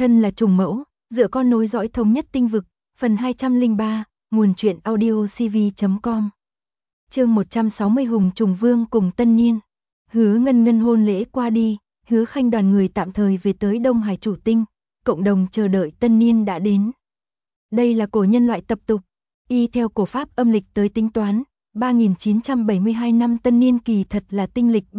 Thân là trùng mẫu, dựa con nối dõi thống nhất tinh vực, phần 203, nguồn truyện audio cv.com. Chương 160 Hùng Trùng Vương cùng Tân Niên. Hứa Ngân Ngân hôn lễ qua đi, Hứa Khanh đoàn người tạm thời về tới Đông Hải chủ tinh, cộng đồng chờ đợi Tân Niên đã đến. Đây là cổ nhân loại tập tục, y theo cổ pháp âm lịch tới tính toán, 3972 năm Tân Niên kỳ thật là tinh lịch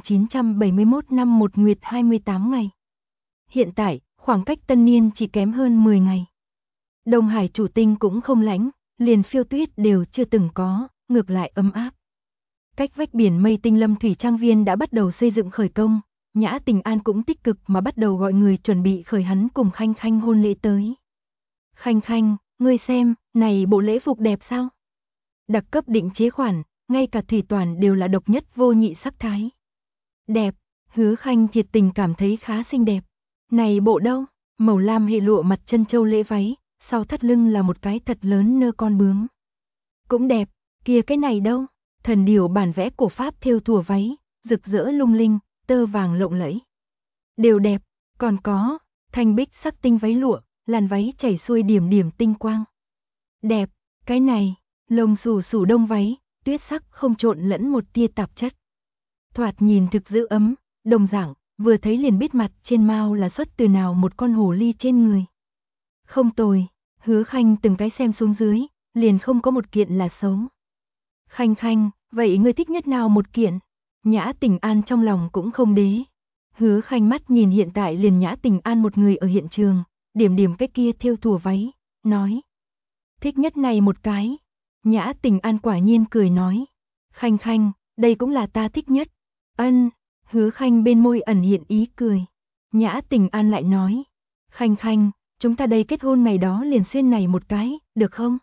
3971 năm 1 nguyệt 28 ngày. Hiện tại, khoảng cách Tân Niên chỉ kém hơn 10 ngày. Đông Hải chủ tinh cũng không lạnh, liền phiêu tuyết đều chưa từng có, ngược lại ấm áp. Cách vách biển Mây Tinh Lâm Thủy Trang Viên đã bắt đầu xây dựng khởi công, Nhã Tình An cũng tích cực mà bắt đầu gọi người chuẩn bị khởi hắn cùng Khanh Khanh hôn lễ tới. Khanh Khanh, ngươi xem, này bộ lễ phục đẹp sao? Đặc cấp định chế khoản, ngay cả thủy toàn đều là độc nhất vô nhị sắc thái. Đẹp, Hứa Khanh thiệt tình cảm thấy khá xinh đẹp. Này bộ đâu? Màu lam hệ lụa mặt chân châu lễ váy, sau thắt lưng là một cái thật lớn nơ con bướm. Cũng đẹp, kia cái này đâu? Thần điểu bản vẽ cổ pháp thêu thùa váy, rực rỡ lung linh, tơ vàng lộng lẫy. Đều đẹp, còn có, thanh bích sắc tinh váy lụa, làn váy chảy xuôi điểm điểm tinh quang. Đẹp, cái này, lông xù xù đông váy, tuyết sắc không trộn lẫn một tia tạp chất. Thoạt nhìn thực giữ ấm, đồng dạng, vừa thấy liền biết mặt trên mao là xuất từ nào một con hồ ly trên người. Không tồi, Hứa Khanh từng cái xem xuống dưới, liền không có một kiện là xấu. Khanh Khanh, vậy ngươi thích nhất nào một kiện? Nhã Tình An trong lòng cũng không đế. Hứa Khanh mắt nhìn hiện tại liền Nhã Tình An một người ở hiện trường, điểm điểm cái kia thêu thùa váy, nói. Thích nhất này một cái. Nhã Tình An quả nhiên cười nói. Khanh Khanh, đây cũng là ta thích nhất. Ân, Hứa Khanh bên môi ẩn hiện ý cười. Nhã Tình An lại nói. Khanh Khanh, chúng ta đây kết hôn ngày đó liền xuyên này một cái, được không?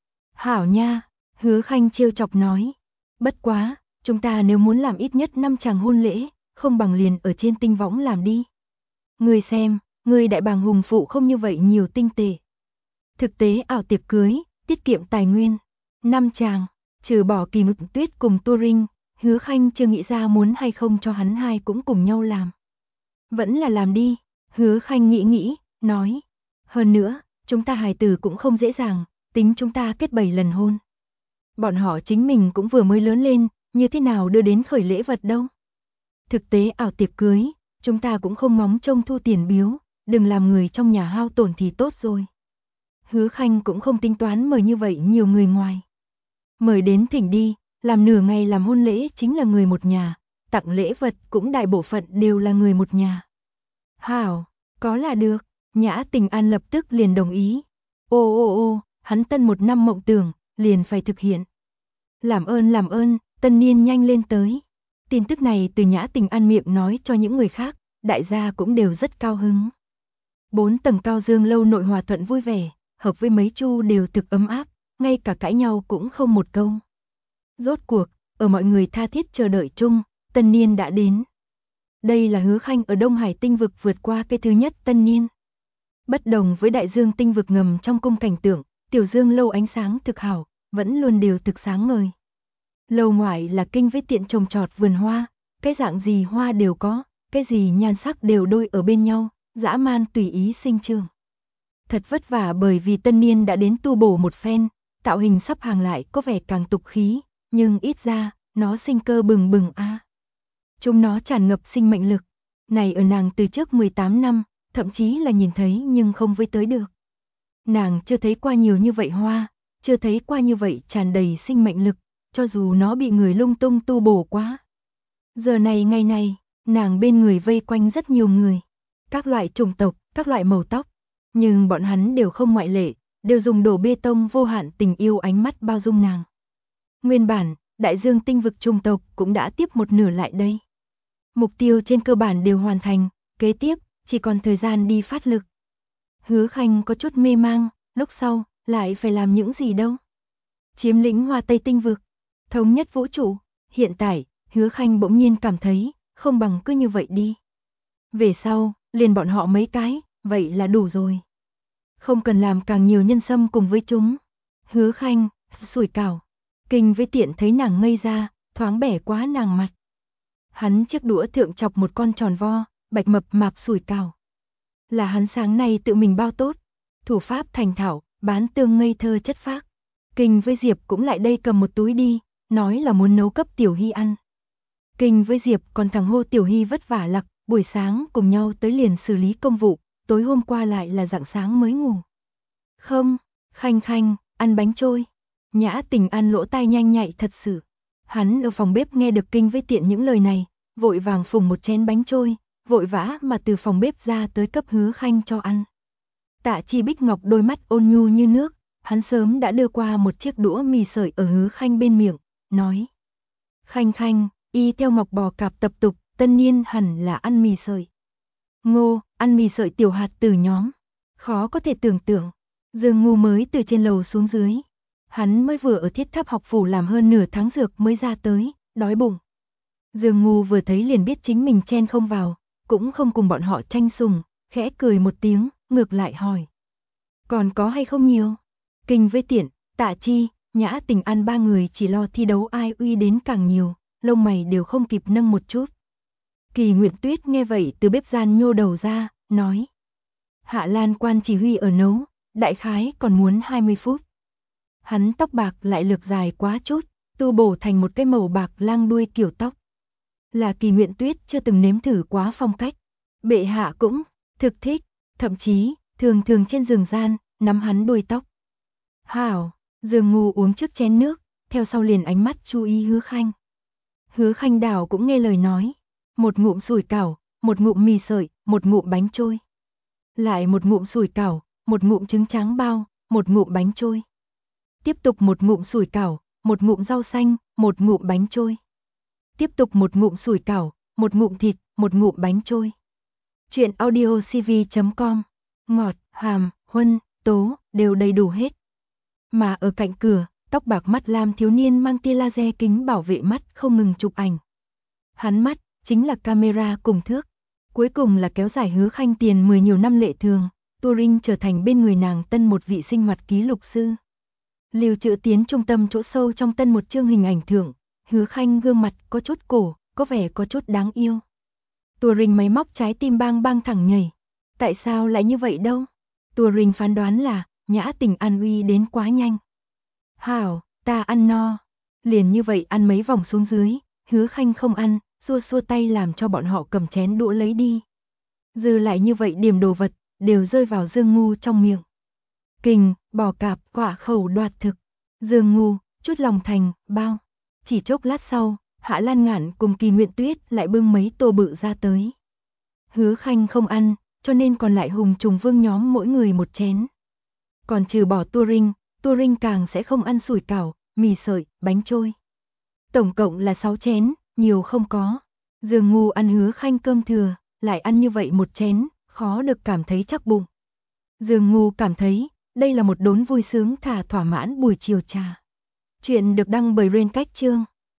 Hảo nha, Hứa Khanh trêu chọc nói. Bất quá, chúng ta nếu muốn làm ít nhất 5 chàng hôn lễ, không bằng liền ở trên tinh võng làm đi. Ngươi xem, ngươi đại bàng hùng phụ không như vậy nhiều tinh tệ. Thực tế ảo tiệc cưới, tiết kiệm tài nguyên. 5 chàng, trừ bỏ Kỳ Mực Tuyết cùng Tô Rinh, Hứa Khanh chưa nghĩ ra muốn hay không cho hắn hai cũng cùng nhau làm. Vẫn là làm đi, Hứa Khanh nghĩ, nói. Hơn nữa, chúng ta hài tử cũng không dễ dàng, tính chúng ta kết 7 lần hôn. Bọn họ chính mình cũng vừa mới lớn lên, như thế nào đưa đến khởi lễ vật đâu. Thực tế ảo tiệc cưới, chúng ta cũng không ngóng trông thu tiền biếu, đừng làm người trong nhà hao tổn thì tốt rồi. Hứa Khanh cũng không tính toán mời như vậy nhiều người ngoài. Mời đến thỉnh đi, làm nửa ngày làm hôn lễ chính là người một nhà, tặng lễ vật cũng đại bộ phận đều là người một nhà. Hảo, có là được, Nhã Tình An lập tức liền đồng ý. Ô, hắn tân một năm mộng tưởng, liền phải thực hiện. Làm ơn, Tân Niên nhanh lên tới. Tin tức này từ Nhã Tình An miệng nói cho những người khác, đại gia cũng đều rất cao hứng. 4 tầng cao dương lâu nội hòa thuận vui vẻ, hợp với mấy chu đều thực ấm áp, ngay cả cãi nhau cũng không một câu. Rốt cuộc, ở mọi người tha thiết chờ đợi chung, Tân Niên đã đến. Đây là Hứa Khanh ở Đông Hải tinh vực vượt qua cái thứ nhất Tân Niên. Bất đồng với đại dương tinh vực ngầm trong cung cảnh tượng, tiểu dương lâu ánh sáng thực hảo, vẫn luôn đều thực sáng ngời. Lâu ngoại là kinh với tiện trồng trọt vườn hoa, cái dạng gì hoa đều có, cái gì nhan sắc đều đôi ở bên nhau, dã man tùy ý sinh trưởng. Thật vất vả bởi vì Tân Niên đã đến tu bổ một phen, tạo hình sắp hàng lại có vẻ càng tục khí, nhưng ít ra, nó sinh cơ bừng bừng a. Chúng nó tràn ngập sinh mệnh lực, này ở nàng từ trước 18 năm, thậm chí là nhìn thấy nhưng không với tới được. Nàng chưa thấy qua nhiều như vậy hoa, chưa thấy qua như vậy tràn đầy sinh mệnh lực, cho dù nó bị người lung tung tu bổ quá. Giờ này ngày này, nàng bên người vây quanh rất nhiều người, các loại chủng tộc, các loại màu tóc, nhưng bọn hắn đều không ngoại lệ, đều dùng đổ bê tông vô hạn tình yêu ánh mắt bao dung nàng. Nguyên bản, đại dương tinh vực chủng tộc cũng đã tiếp một nửa lại đây. Mục tiêu trên cơ bản đều hoàn thành, kế tiếp, chỉ còn thời gian đi phát lực. Hứa Khanh có chút mê mang, lúc sau, lại phải làm những gì đâu. Chiếm lĩnh Hoa Tây tinh vực, thống nhất vũ trụ, hiện tại, Hứa Khanh bỗng nhiên cảm thấy, không bằng cứ như vậy đi. Về sau, liền bọn họ mấy cái, vậy là đủ rồi. Không cần làm càng nhiều nhân xâm cùng với chúng. Hứa Khanh, sủi cảo, kinh với tiện thấy nàng ngây ra, thoáng bẻ quá nàng mặt. Hắn chiếc đũa thượng chọc một con tròn vo, bạch mập mạp sủi cảo. Là hắn sáng nay tự mình bao tốt, thủ pháp thành thạo, bán tương ngây thơ chất phác. Kinh với Diệp cũng lại đây cầm một túi đi, nói là muốn nấu cấp Tiểu Hy ăn. Kinh với Diệp còn thằng hô Tiểu Hy vất vả lặc, buổi sáng cùng nhau tới liền xử lý công vụ, tối hôm qua lại là rạng sáng mới ngủ. Không, Khanh Khanh, ăn bánh trôi. Nhã Tình ăn lỗ tai nhanh nhạy thật sự. Hắn ở phòng bếp nghe được Kinh với Tiện những lời này, vội vàng phùng một chén bánh trôi, vội vã mà từ phòng bếp ra tới cấp Hứa Khanh cho ăn. Tạ Chi Bích Ngọc đôi mắt ôn nhu như nước, hắn sớm đã đưa qua một chiếc đũa mì sợi ở Hứa Khanh bên miệng, nói: Khanh Khanh, y theo Ngọc Bò Cạp tập tục, tân niên hẳn là ăn mì sợi. Ngô, ăn mì sợi tiểu hạt từ nhóm. Khó có thể tưởng tượng, Dương Ngu mới từ trên lầu xuống dưới. Hắn mới vừa ở Thiết Tháp học phủ làm hơn nửa tháng dược mới ra tới, đói bụng. Dương Ngu vừa thấy liền biết chính mình chen không vào, cũng không cùng bọn họ tranh sủng, khẽ cười một tiếng, ngược lại hỏi: còn có hay không nhiều? Kinh với Tiện, Tạ Chi, Nhã Tình ăn ba người chỉ lo thi đấu ai uy đến càng nhiều, lông mày đều không kịp nâng một chút. Kỳ Nguyệt Tuyết nghe vậy từ bếp gian nhô đầu ra, nói: Hạ Lan quan chỉ huy ở nấu, đại khái còn muốn 20 phút. Hắn tóc bạc lại lược dài quá chút, tu bổ thành một cái màu bạc lang đuôi kiểu tóc. Là Kỳ Nguyệt Tuyết chưa từng nếm thử quá phong cách. Bệ hạ cũng thực thích, thậm chí thường thường trên giường gian nắm hắn đuôi tóc. Hảo, Dương Ngu uống trước chén nước, theo sau liền ánh mắt chú ý Hứa Khanh. Hứa Khanh đảo cũng nghe lời nói, một ngụm sủi cảo, một ngụm mì sợi, một ngụm bánh trôi. Lại một ngụm sủi cảo, một ngụm trứng tráng bao, một ngụm bánh trôi. Tiếp tục một ngụm sủi cảo, một ngụm rau xanh, một ngụm bánh trôi. Tiếp tục một ngụm sủi cảo, một ngụm thịt, một ngụm bánh trôi. Chuyện audiocv.com, ngọt, hàm, huân, tố, đều đầy đủ hết. Mà ở cạnh cửa, tóc bạc mắt lam thiếu niên mang tia laser kính bảo vệ mắt không ngừng chụp ảnh. Hắn mắt, chính là camera cùng thước. Cuối cùng là kéo dài Hứa Khanh tiền 10 nhiều năm lệ thường, Turing trở thành bên người nàng tân một vị sinh hoạt ký lục sư. Lưu trữ tiến trung tâm chỗ sâu trong tân một chương hình ảnh thưởng, Hứa Khanh gương mặt có chút cổ, có vẻ có chút đáng yêu. Turing máy móc trái tim bang bang thẳng nhảy. Tại sao lại như vậy đâu? Turing phán đoán là Nhã Tình ăn uy đến quá nhanh. Hảo, ta ăn no. Liền như vậy ăn mấy vòng xuống dưới, Hứa Khanh không ăn, xua xua tay làm cho bọn họ cầm chén đũa lấy đi. Dư lại như vậy điểm đồ vật, đều rơi vào Dương Ngu trong miệng. Kình, Bò Cạp, quả khẩu đoạt thực. Dương Ngu, chút lòng thành, bao. Chỉ chốc lát sau, Hạ Lan Ngạn cùng Kỳ Nguyệt Tuyết lại bưng mấy tô bự ra tới. Hứa Khanh không ăn, cho nên còn lại Hùng Trùng Vương nhóm mỗi người một chén. Còn trừ bỏ Turing càng sẽ không ăn sủi cảo, mì sợi, bánh trôi. Tổng cộng là 6 chén, nhiều không có. Dương Ngu ăn Hứa Khanh cơm thừa, lại ăn như vậy một chén, khó được cảm thấy chắc bụng. Dương Ngu cảm thấy, đây là một đốn vui sướng thả thỏa mãn buổi chiều trà. Chuyện được đăng bởi Rain Cách Chương.